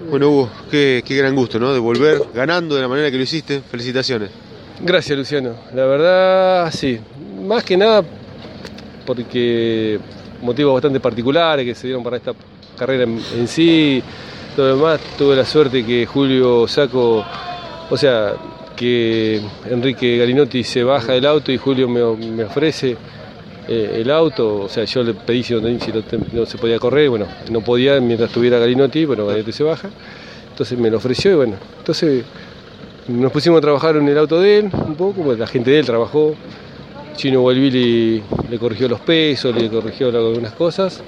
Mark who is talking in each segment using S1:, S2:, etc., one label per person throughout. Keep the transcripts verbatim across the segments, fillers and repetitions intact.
S1: Bueno, Hugo, qué, qué gran gusto, ¿no? De volver ganando de la manera que lo hiciste. Felicitaciones.
S2: Gracias, Luciano. La verdad, sí. Más que nada porque motivos bastante particulares que se dieron para esta carrera en, en sí. Todo lo demás, tuve la suerte que Julio Sacco, o sea, que Enrique Galinotti se baja del auto y Julio me, me ofrece eh, el auto. O sea, yo le pedí si, no, si no, no se podía correr. Bueno, no podía mientras tuviera Galinotti, bueno, Galinotti se baja. Entonces me lo ofreció y bueno, entonces nos pusimos a trabajar en el auto de él un poco, porque la gente de él trabajó. Chino Gualvili le corrigió los pesos, le corrigió algunas cosas.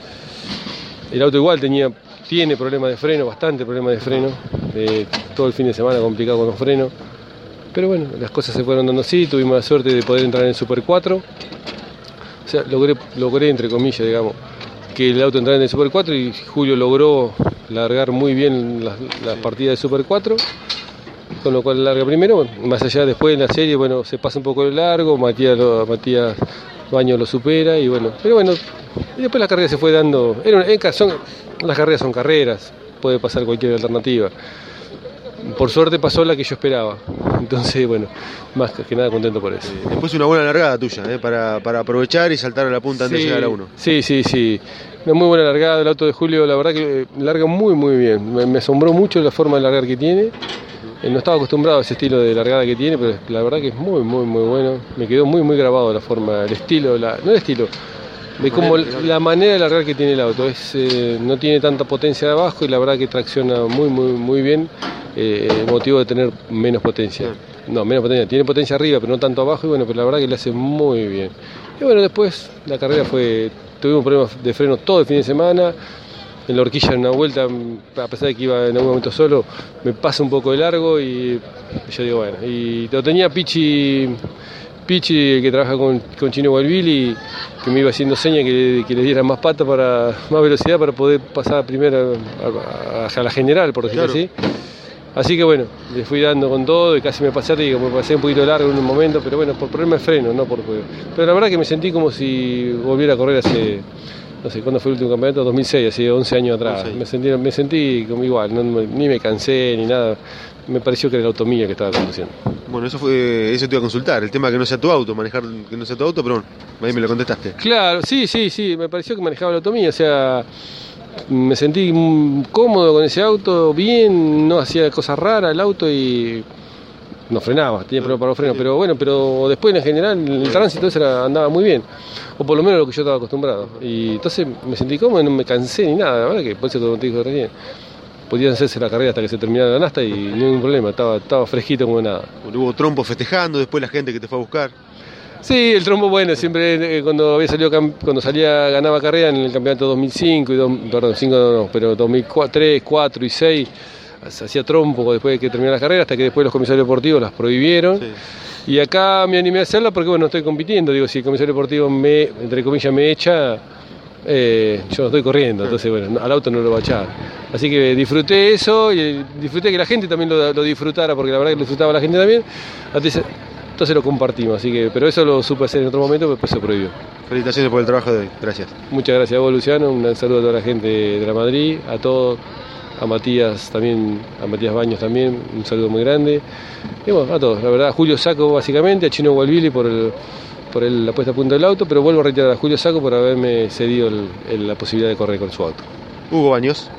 S2: El auto igual tenía, tiene problemas de freno, bastante problemas de freno. Eh, todo el fin de semana complicado con los frenos. Pero bueno, las cosas se fueron dando así, tuvimos la suerte de poder entrar en el Super cuatro. O sea, logré, logré entre comillas, digamos, que el auto entrara en el Super cuatro y Julio logró largar muy bien las, las partidas de Super cuatro. Con lo cual larga primero, bueno, más allá después en la serie, bueno, se pasa un poco de largo, Matías, lo, Matías Baño lo supera y bueno, pero bueno, y después la carrera se fue dando, era, son, las carreras son carreras, puede pasar cualquier alternativa. Por suerte pasó la que yo esperaba, entonces bueno, más que nada contento por eso.
S1: Después una buena largada tuya, ¿eh? para, para aprovechar y saltar a la punta antes
S2: sí,
S1: de llegar a uno.
S2: Sí, sí, sí, una muy buena largada, el auto de Julio la verdad que larga muy muy bien, me, me asombró mucho la forma de largar que tiene. No estaba acostumbrado a ese estilo de largada que tiene, pero la verdad que es muy, muy, muy bueno. Me quedó muy, muy grabado la forma, el estilo, la, no el estilo, de cómo la manera de largar que tiene el auto. Es, eh, no tiene tanta potencia de abajo y la verdad que tracciona muy, muy, muy bien. Eh, motivo de tener menos potencia. No, menos potencia. Tiene potencia arriba, pero no tanto abajo. Y bueno, pero la verdad que le hace muy bien. Y bueno, después la carrera fue, tuvimos problemas de freno todo el fin de semana. En la horquilla en una vuelta, a pesar de que iba en algún momento solo, me pasa un poco de largo y yo digo, bueno, y lo tenía Pichi, Pichi que trabaja con, con Chino Gualvili, que me iba haciendo señas que, que le diera más pata, para más velocidad para poder pasar primero a, a, a la general, por decirlo claro. así. Así que bueno, le fui dando con todo y casi me pasé, digo, me pasé un poquito largo en un momento, pero bueno, por problema de freno, no por juego. Pero la verdad que me sentí como si volviera a correr hace... No sé, ¿cuándo fue el último campeonato? dos mil seis, hace once años atrás. once. Me sentí, me sentí como igual, no, ni me cansé ni nada. Me pareció que era la auto mía que estaba conduciendo.
S1: Bueno, eso fue, eso te iba a consultar, el tema que no sea tu auto, manejar que no sea tu auto, pero bueno, ahí me lo contestaste.
S2: Claro, sí, sí, sí, me pareció que manejaba la auto mía, o sea, me sentí cómodo con ese auto, bien, no hacía cosas raras el auto y no frenaba, tenía problemas para los frenos, pero bueno, pero después en general el tránsito ese era, andaba muy bien, o por lo menos lo que yo estaba acostumbrado, y entonces me sentí cómodo, no me cansé ni nada, la verdad que por eso como te dije recién, podían hacerse la carrera hasta que se terminara la nasta y no ningún problema, estaba, estaba fresquito como nada.
S1: Bueno, hubo trompo festejando, después la gente que te fue a buscar.
S2: Sí, el trompo bueno, siempre eh, cuando había salido, cuando salía, ganaba carrera en el campeonato dos mil cinco, y dos, perdón, cinco no, no, pero dos mil tres, cuatro y seis, se hacía trompo después de que terminara la carrera, hasta que después los comisarios deportivos las prohibieron. Sí. Y acá me animé a hacerla porque bueno, estoy compitiendo, digo, si el comisario deportivo me, entre comillas, me echa, eh, yo no estoy corriendo, entonces bueno, al auto no lo va a echar. Así que disfruté eso y disfruté que la gente también lo, lo disfrutara, porque la verdad que lo disfrutaba la gente también. Entonces, entonces lo compartimos, así que, pero eso lo supe hacer en otro momento, pero después se prohibió.
S1: Felicitaciones por el trabajo de hoy, gracias.
S2: Muchas gracias a vos, Luciano, un saludo a toda la gente de la Madrid, a todos. A Matías también, a Matías Baños también, un saludo muy grande. Y bueno, a todos, la verdad, a Julio Sacco básicamente, a Chino Gualvili por, el, por el, la puesta a punto del auto, pero vuelvo a reiterar a Julio Sacco por haberme cedido el, el, la posibilidad de correr con su auto.
S1: Hugo Baños.